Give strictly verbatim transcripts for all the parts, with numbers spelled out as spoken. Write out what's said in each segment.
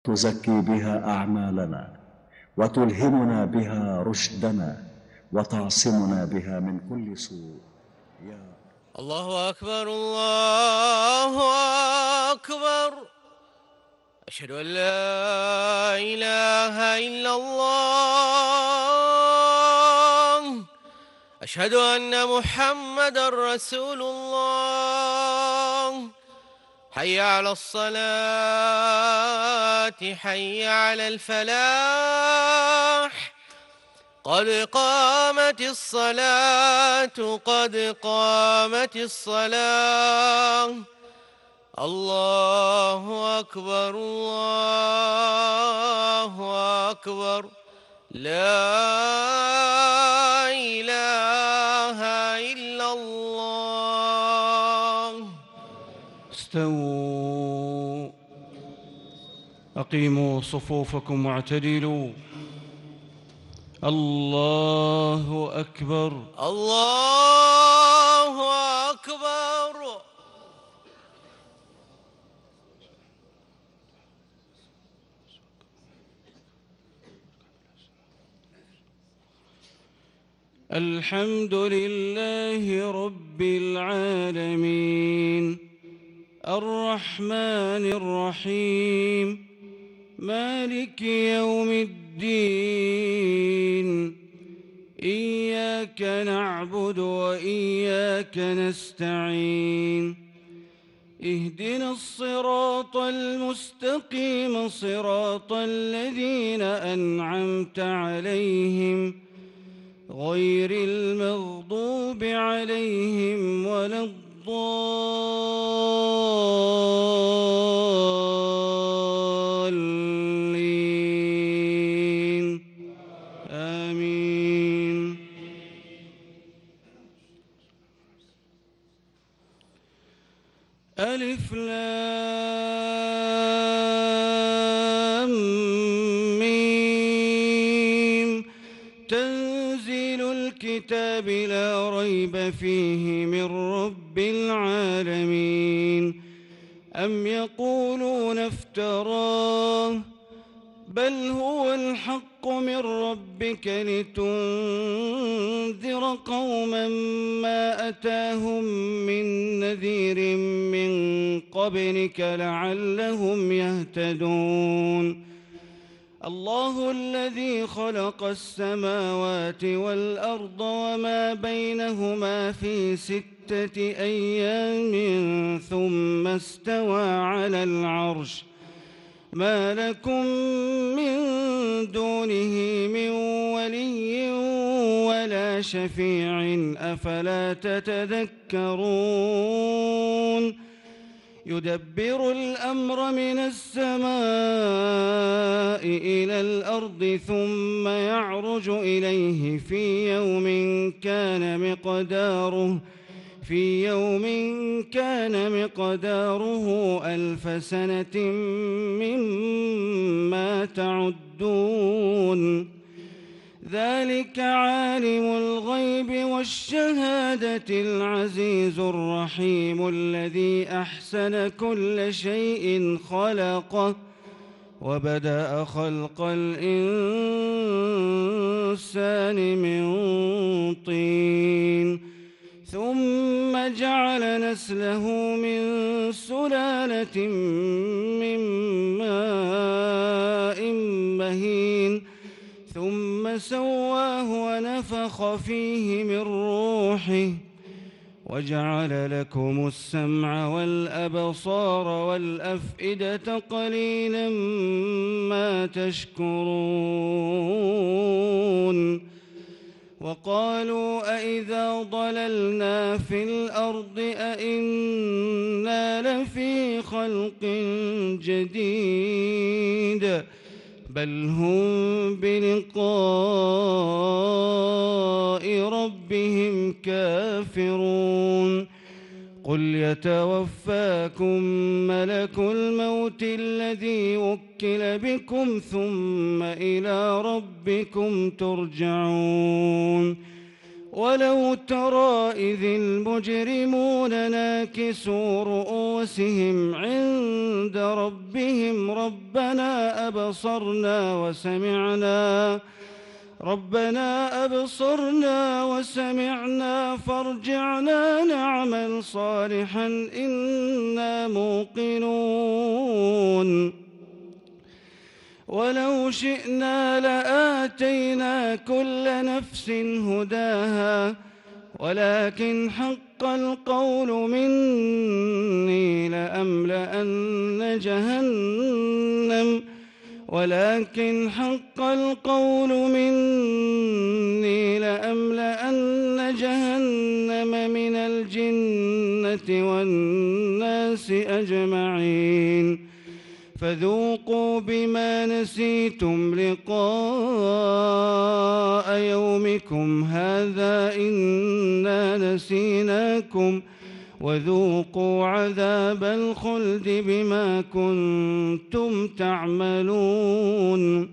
تزكي بها أعمالنا وتلهمنا بها رشدنا وتعصمنا بها من كل سوء يا الله أكبر الله أكبر. أشهد أن لا إله إلا الله. أشهد أن محمدًا رسول الله. حي على الصلاة حي على الفلاح. قد قامت الصلاة قد قامت الصلاة. الله أكبر الله أكبر. لا إله إلا الله. استووا، أقيموا صفوفكم واعتدلوا. الله أكبر. الله أكبر. الحمد لله رب العالمين الرحمن الرحيم مالك يوم الدين. إياك نعبد وإياك نستعين. اهدنا الصراط المستقيم صراط الذين أنعمت عليهم غير المغضوب عليهم ولا الضالين. آمين. ألف لام ميم. تنزيل الكتاب لا ريب فيه من رب العالمين. أم يقولون افتراه بل هو الحق من ربك لتنذر قوما ما أتاهم من نذير من قبلك لعلهم يهتدون. الله الذي خلق السماوات والأرض وما بينهما في ستة أيام ثم استوى على العرش. ما لكم من دونه من ولي ولا شفيع أفلا تتذكرون. يدبر الأمر من السماء إلى الأرض ثم يعرج إليه في يوم كان مقداره في يوم كان مقداره ألف سنة مما تعدون. ذلك عالم الغيب والشهادة العزيز الرحيم الذي أحسن كل شيء خلقه وبدأ خلق الإنسان من طين ثم جعل نسله من سلالة من ماء مهين ثم سواه ونفخ فيه من روحه وجعل لكم السمع والأبصار والأفئدة قليلا ما تشكرون. وقالوا أإذا ضللنا في الأرض أإنا لفي خلق جديد بل هم بلقاء ربهم كافرون. قل يتوفاكم ملك الموت الذي وكل بكم ثم إلى ربكم ترجعون. ولو ترى إذ المجرمون ناكسوا رؤوسهم عند ربهم ربنا أبصرنا وسمعنا ربنا أبصرنا وسمعنا فارجعنا نعمل صالحا إنا موقنون ولو شئنا لآتينا كل نفس هداها ولكن حق القول مني لأملأن جهنم ولكن حق القول مني لأملأن جهنم من الجنة والناس أجمعين فذوقوا بما نسيتم لقاء يومكم هذا إنا نسيناكم وذوقوا عذاب الخلد بما كنتم تعملون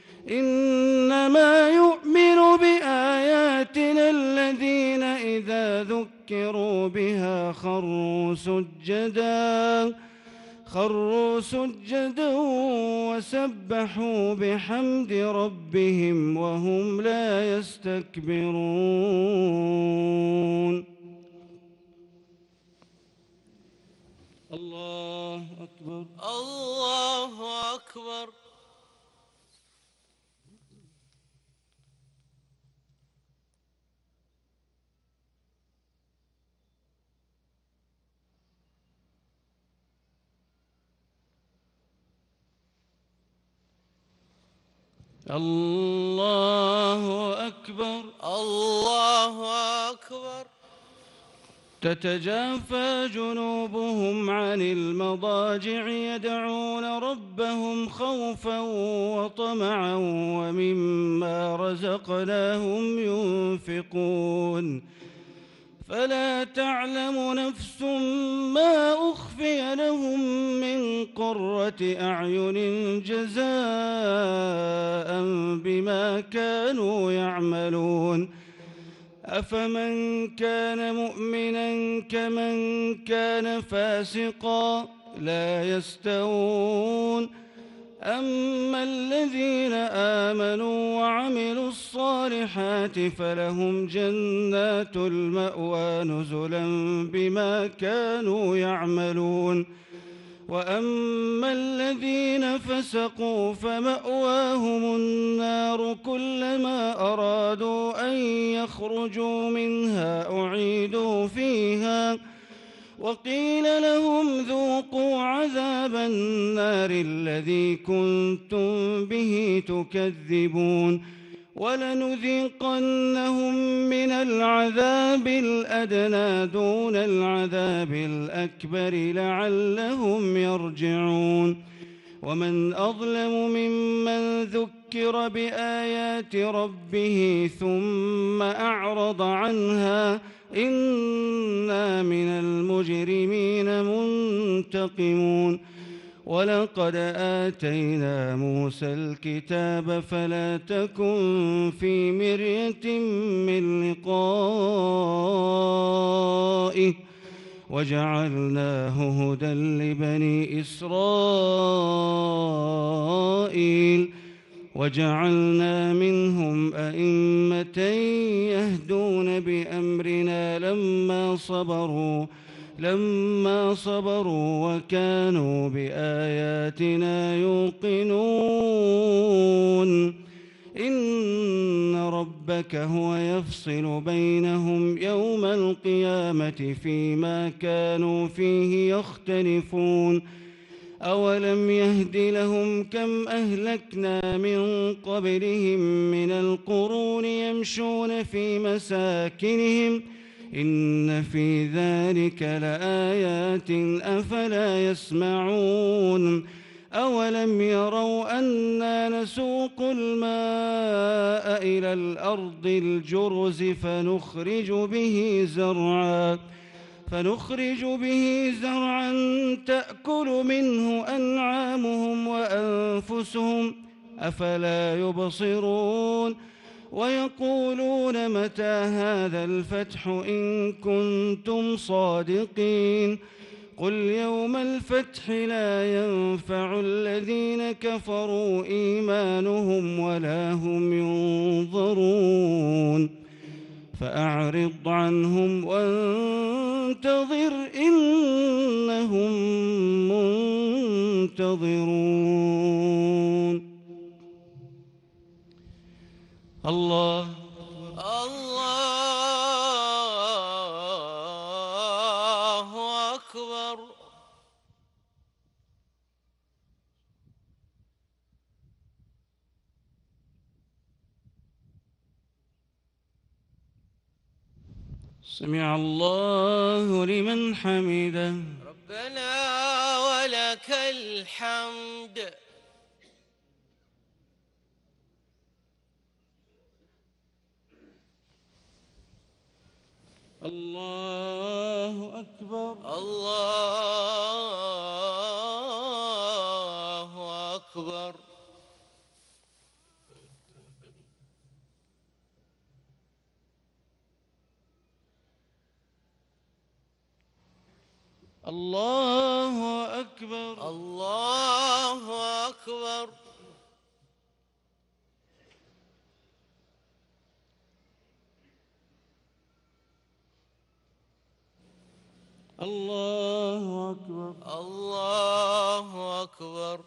إنما يؤمن بآياتنا الذين إذا ذكروا بها خروا سجدا خروا سجدا وسبحوا بحمد ربهم وهم لا يستكبرون. الله أكبر الله أكبر. الله أكبر الله أكبر. تتجافى جنوبهم عن المضاجع يدعون ربهم خوفا وطمعا ومما رزقناهم ينفقون فلا تعلم نفس ما أخفي لهم من قرة أعين جزاء بما كانوا يعملون أفمن كان مؤمنا كمن كان فاسقا لا يستوون أما الذين آمنوا وعملوا الصالحات فلهم جنات المأوى نزلا بما كانوا يعملون وأما الذين فسقوا فمأواهم النار كلما أرادوا أن يخرجوا منها أعيدوا فيها وقيل لهم ذوقوا عذاب النار الذي كنتم به تكذبون ولنذيقنهم من العذاب الأدنى دون العذاب الأكبر لعلهم يرجعون ومن أظلم ممن ذكر بآيات ربه ثم أعرض عنها إنا من المجرمين منتقمون ولقد آتينا موسى الكتاب فلا تكن في مرية من لقائه وجعلناه هدى لبني إسرائيل وجعلنا منهم أئمة يهدون بأمرنا لما صبروا لما صبروا وكانوا بآياتنا يوقنون إن ربك هو يفصل بينهم يوم القيامة فيما كانوا فيه يختلفون أولم يهد لهم كم أهلكنا من قبلهم من القرون يمشون في مساكنهم إن في ذلك لآيات أفلا يسمعون أولم يروا أنا نسوق الماء إلى الأرض الجرز فنخرج به زرعا فنخرج به زرعا تأكل منه أنعامهم وأنفسهم أفلا يبصرون ويقولون متى هذا الفتح إن كنتم صادقين قل يوم الفتح لا ينفع الذين كفروا إيمانهم ولا هم ينظرون فأعرض عنهم وانتظر إنهم منتظرون. الله الله أكبر. سمع الله لمن حمده. ربنا ولك الحمد. الله أكبر. الله أكبر. الله أكبر. الله أكبر. الله أكبر. الله أكبر.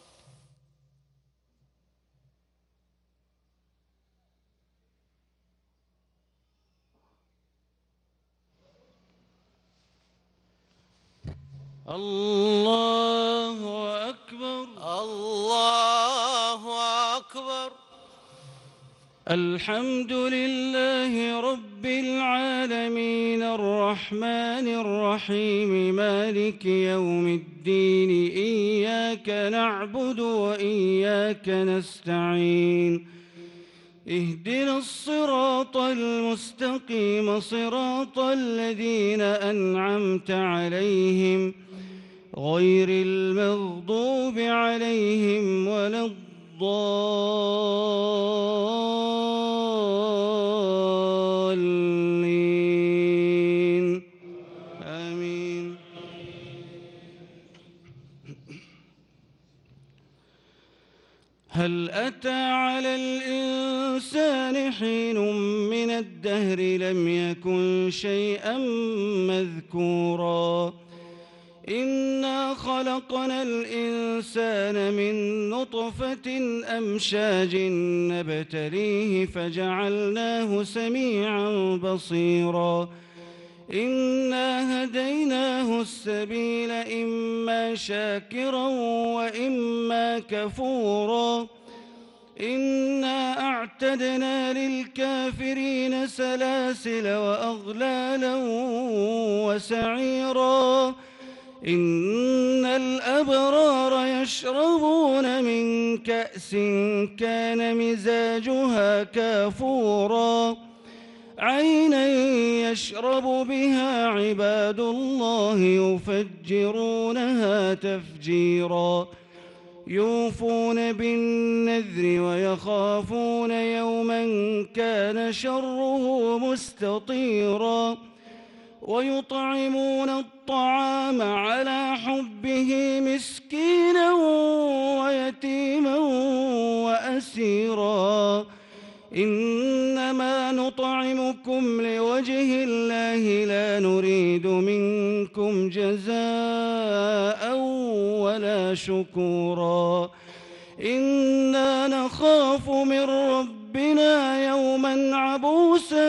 الله أكبر. الله أكبر. الحمد لله رب العالمين الرحمن الرحيم مالك يوم الدين إياك نعبد وإياك نستعين اهدنا الصراط المستقيم صراط الذين أنعمت عليهم غير المغضوب عليهم ولا الضالين آمين. هل أتى على الإنسان حين من الدهر لم يكن شيئا مذكورا إنا خلقنا الإنسان من نطفة أمشاج نبتليه فجعلناه سميعا بصيرا إنا هديناه السبيل إما شاكرا وإما كفورا إنا أعتدنا للكافرين سلاسل وأغلالا وسعيرا إن الأبرار يشربون من كأس كان مزاجها كافورا عينا يشرب بها عباد الله يفجرونها تفجيرا يوفون بالنذر ويخافون يوما كان شره مستطيرا ويطعمون الطعام على حبه مسكينا ويتيما وأسيرا إنما نطعمكم لوجه الله لا نريد منكم جزاء ولا شكورا إنا نخاف من ربنا يوما عبوسا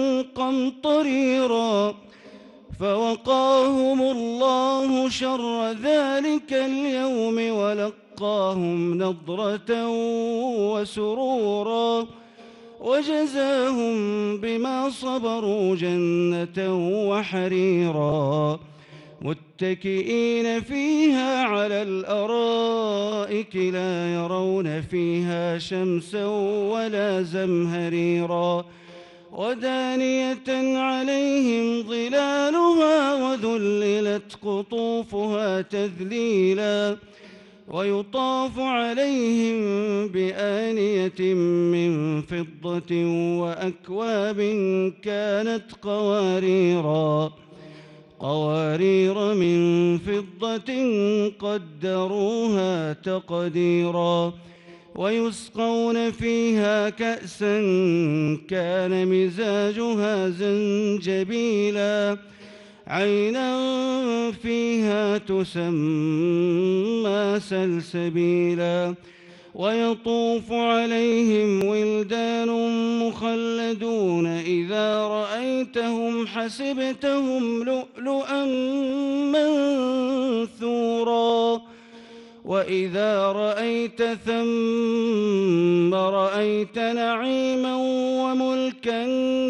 قمطريرا فوقاهم الله شر ذلك اليوم ولقاهم نضرة وسرورا وجزاهم بما صبروا جنة وحريرا متكئين فيها على الأرائك لا يرون فيها شمسا ولا زمهريرا ودانية عليهم ظلالها وذللت قطوفها تذليلا ويطاف عليهم بآنية من فضة وأكواب كانت قواريرا قوارير من فضة قدروها تقديرا ويسقون فيها كأسا كان مزاجها زنجبيلا عينا فيها تسمى سلسبيلا ويطوف عليهم ولدان مخلدون إذا رأيتهم حسبتهم لؤلؤا منثورا وإذا رأيت ثم رأيت نعيما وملكا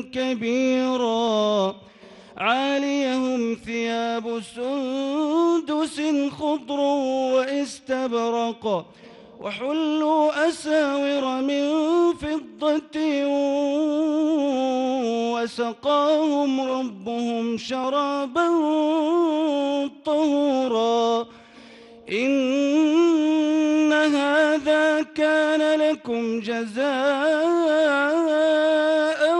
كبيرا عاليهم ثياب سندس خضر واستبرق وحلوا أساور من فضة وسقاهم ربهم شرابا طهورا إن هذا كان لكم جزاء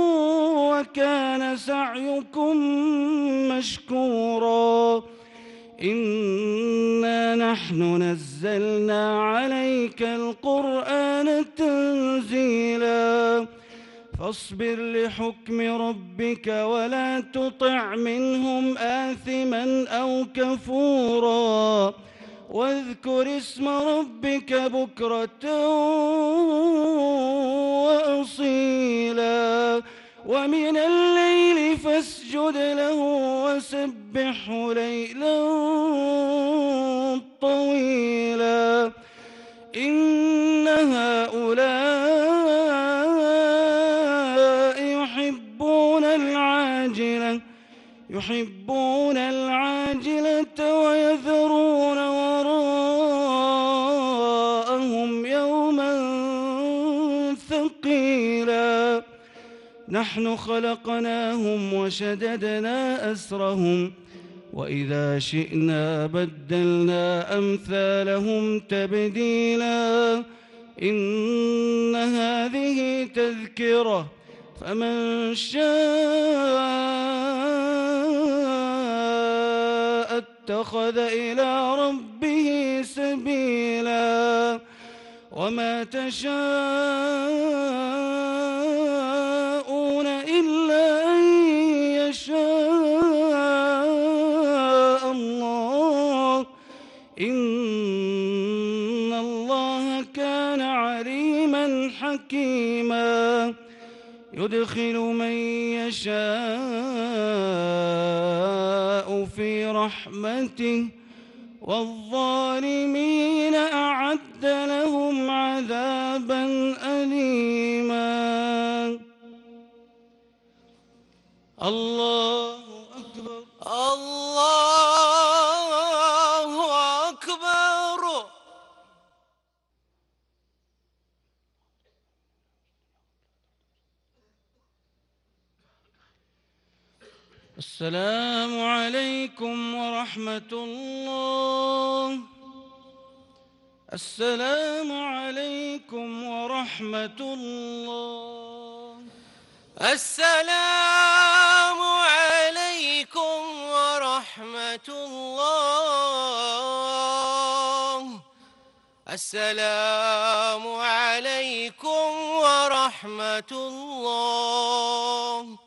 وكان سعيكم مشكورا إنا نحن نزلنا عليك القرآن تنزيلا فاصبر لحكم ربك ولا تطع منهم آثما أو كفورا واذكر اسم ربك بكرة وأصيلا ومن الليل فاسجد له وسبحه ليلا طويلا إن هؤلاء يحبون العاجلة يحبون العاجلة ويذرون وراءهم يوما ثقيلا نحن خلقناهم وشددنا أسرهم وإذا شئنا بدلنا أمثالهم تبديلا إن هذه تذكرة فمن شاء اتخذ إلى ربه سبيلا وما تشاءون إلا أن يشاء الله إن الله كان عليما حكيما يدخل من يشاء في رحمته والظالمين أعد لهم عذابا أليما الله أكبر الله أكبر السلام عليكم ورحمة الله السلام عليكم ورحمة الله السلام عليكم ورحمة الله السلام عليكم ورحمة الله